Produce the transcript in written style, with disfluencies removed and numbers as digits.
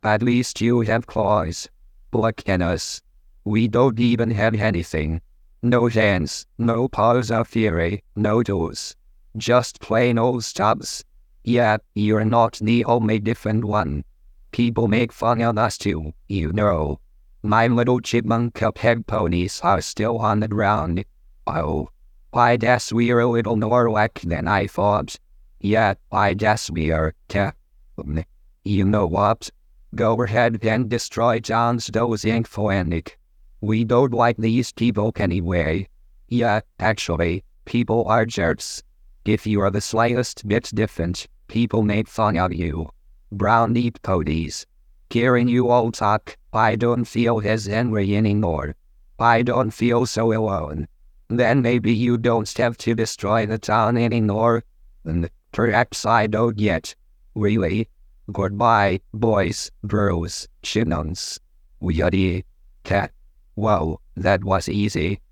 At least you have claws. Look at us. We don't even have anything. No hands, no paws of fury, no toes. Just plain old stubs. Yeah, you're not the only different one. People make fun of us too, you know. My little chipmunk cuphead ponies are still on the ground. Oh, I guess we're a little more alike than I thought. Yeah, I guess we are. You know what? Go ahead and destroy John's dozing fanatic. We don't like these people anyway. Yeah, actually, people are jerks. If you are the slightest bit different, people make fun of you. Brown deep toadies. Hearing you all talk, I don't feel as angry anymore. I don't feel so alone. Then maybe you don't have to destroy the town anymore. And perhaps I don't yet. Really? Goodbye, boys, girls, chickens. Yuddy. Cat. Whoa, that was easy.